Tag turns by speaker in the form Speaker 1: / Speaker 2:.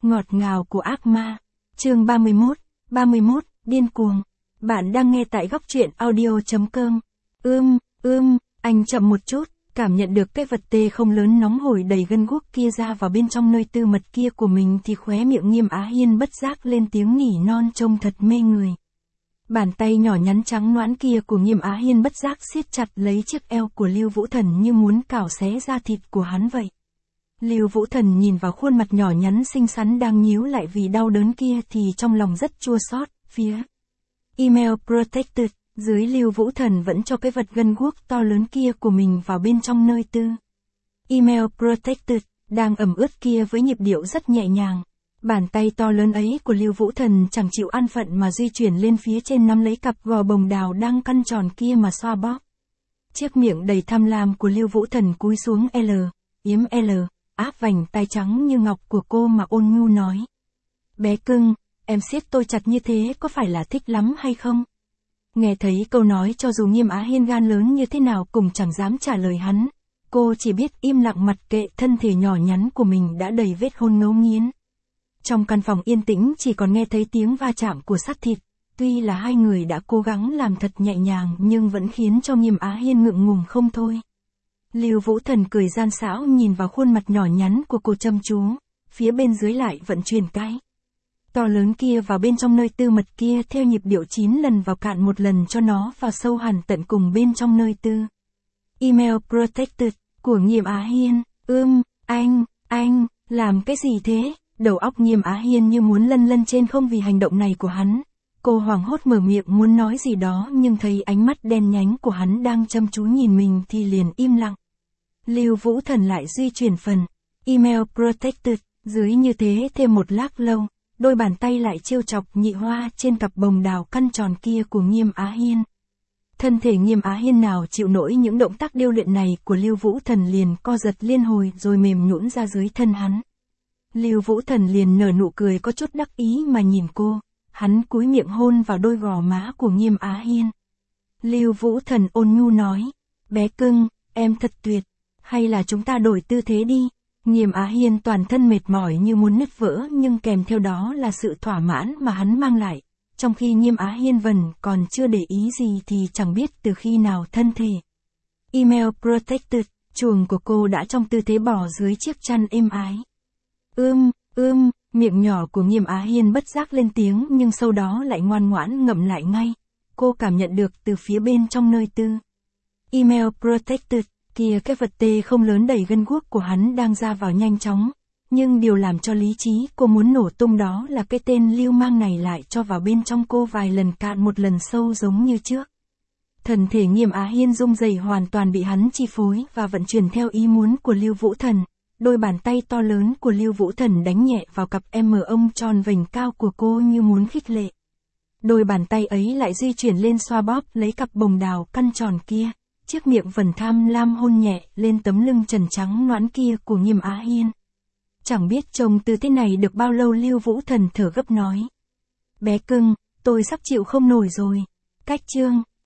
Speaker 1: ngọt ngào của ác ma. Chương 31, điên cuồng. Bạn đang nghe tại góc truyện audio.com. Anh chậm một chút, cảm nhận được cái vật tê không lớn nóng hổi đầy gân guốc kia ra vào bên trong nơi tư mật kia của mình thì khóe miệng Nghiêm Á Hiên bất giác lên tiếng nỉ non trông thật mê người. Bàn tay nhỏ nhắn trắng nõn kia của Nghiêm Á Hiên bất giác siết chặt lấy chiếc eo của Lưu Vũ Thần như muốn cào xé da thịt của hắn vậy. Lưu Vũ Thần nhìn vào khuôn mặt nhỏ nhắn xinh xắn đang nhíu lại vì đau đớn kia thì trong lòng rất chua xót. Phía Email Protected, dưới Lưu Vũ Thần vẫn cho cái vật gân guốc to lớn kia của mình vào bên trong nơi tư Email Protected, đang ẩm ướt kia với nhịp điệu rất nhẹ nhàng. Bàn tay to lớn ấy của Lưu Vũ Thần chẳng chịu an phận mà di chuyển lên phía trên nắm lấy cặp gò bồng đào đang căn tròn kia mà xoa bóp. Chiếc miệng đầy tham lam của Lưu Vũ Thần cúi xuống yếm áp vành tay trắng như ngọc của cô mà ôn nhu nói. Bé cưng, em siết tôi chặt như thế có phải là thích lắm hay không? Nghe thấy câu nói cho dù Nghiêm Á Hiên gan lớn như thế nào cũng chẳng dám trả lời hắn. Cô chỉ biết im lặng mặc kệ thân thể nhỏ nhắn của mình đã đầy vết hôn ngấu nghiến. Trong căn phòng yên tĩnh chỉ còn nghe thấy tiếng va chạm của sắt thịt. Tuy là hai người đã cố gắng làm thật nhẹ nhàng nhưng vẫn khiến cho Nghiêm Á Hiên ngượng ngùng không thôi. Lưu Vũ Thần cười gian xảo nhìn vào khuôn mặt nhỏ nhắn của cô chăm chú, phía bên dưới lại vận chuyển cái to lớn kia vào bên trong nơi tư mật kia theo nhịp điệu 9 lần vào cạn một lần cho nó vào sâu hẳn tận cùng bên trong nơi tư Email Protected của Nghiêm Á Hiên. Anh, làm cái gì thế? Đầu óc Nghiêm Á Hiên như muốn lân trên không vì hành động này của hắn. Cô hoảng hốt mở miệng muốn nói gì đó nhưng thấy ánh mắt đen nhánh của hắn đang chăm chú nhìn mình thì liền im lặng. Lưu Vũ Thần lại di chuyển phần Email Protected dưới như thế thêm một lát lâu, đôi bàn tay lại trêu chọc nhị hoa trên cặp bồng đào căn tròn kia của Nghiêm Á Hiên. Thân thể Nghiêm Á Hiên nào chịu nổi những động tác điêu luyện này của Lưu Vũ Thần liền co giật liên hồi rồi mềm nhũn ra dưới thân hắn. Lưu Vũ Thần liền nở nụ cười có chút đắc ý mà nhìn cô, hắn cúi miệng hôn vào đôi gò má của Nghiêm Á Hiên. Lưu Vũ Thần ôn nhu nói, bé cưng, em thật tuyệt, hay là chúng ta đổi tư thế đi. Nghiêm Á Hiên toàn thân mệt mỏi như muốn nứt vỡ nhưng kèm theo đó là sự thỏa mãn mà hắn mang lại. Trong khi Nghiêm Á Hiên vẫn còn chưa để ý gì thì chẳng biết từ khi nào thân thể Email Protected, chuồng của cô đã trong tư thế bò dưới chiếc chăn êm ái. Miệng nhỏ của Nghiêm Á Hiên bất giác lên tiếng nhưng sau đó lại ngoan ngoãn ngậm lại ngay. Cô cảm nhận được từ phía bên trong nơi tư Email Protected kia cái vật tê không lớn đầy gân guốc của hắn đang ra vào nhanh chóng. Nhưng điều làm cho lý trí cô muốn nổ tung đó là cái tên lưu mang này lại cho vào bên trong cô vài lần cạn một lần sâu giống như trước. Thần thể Nghiêm Á Hiên rung rẩy hoàn toàn bị hắn chi phối và vận chuyển theo ý muốn của Lưu Vũ Thần. Đôi bàn tay to lớn của Lưu Vũ Thần đánh nhẹ vào cặp ông tròn vành cao của cô như muốn khích lệ. Đôi bàn tay ấy lại di chuyển lên xoa bóp lấy cặp bồng đào căn tròn kia, chiếc miệng vẫn tham lam hôn nhẹ lên tấm lưng trần trắng nõn kia của Nghiêm Á Hiên. Chẳng biết trông tư thế này được bao lâu Lưu Vũ Thần thở gấp nói. Bé cưng, tôi sắp chịu không nổi rồi. Cách chương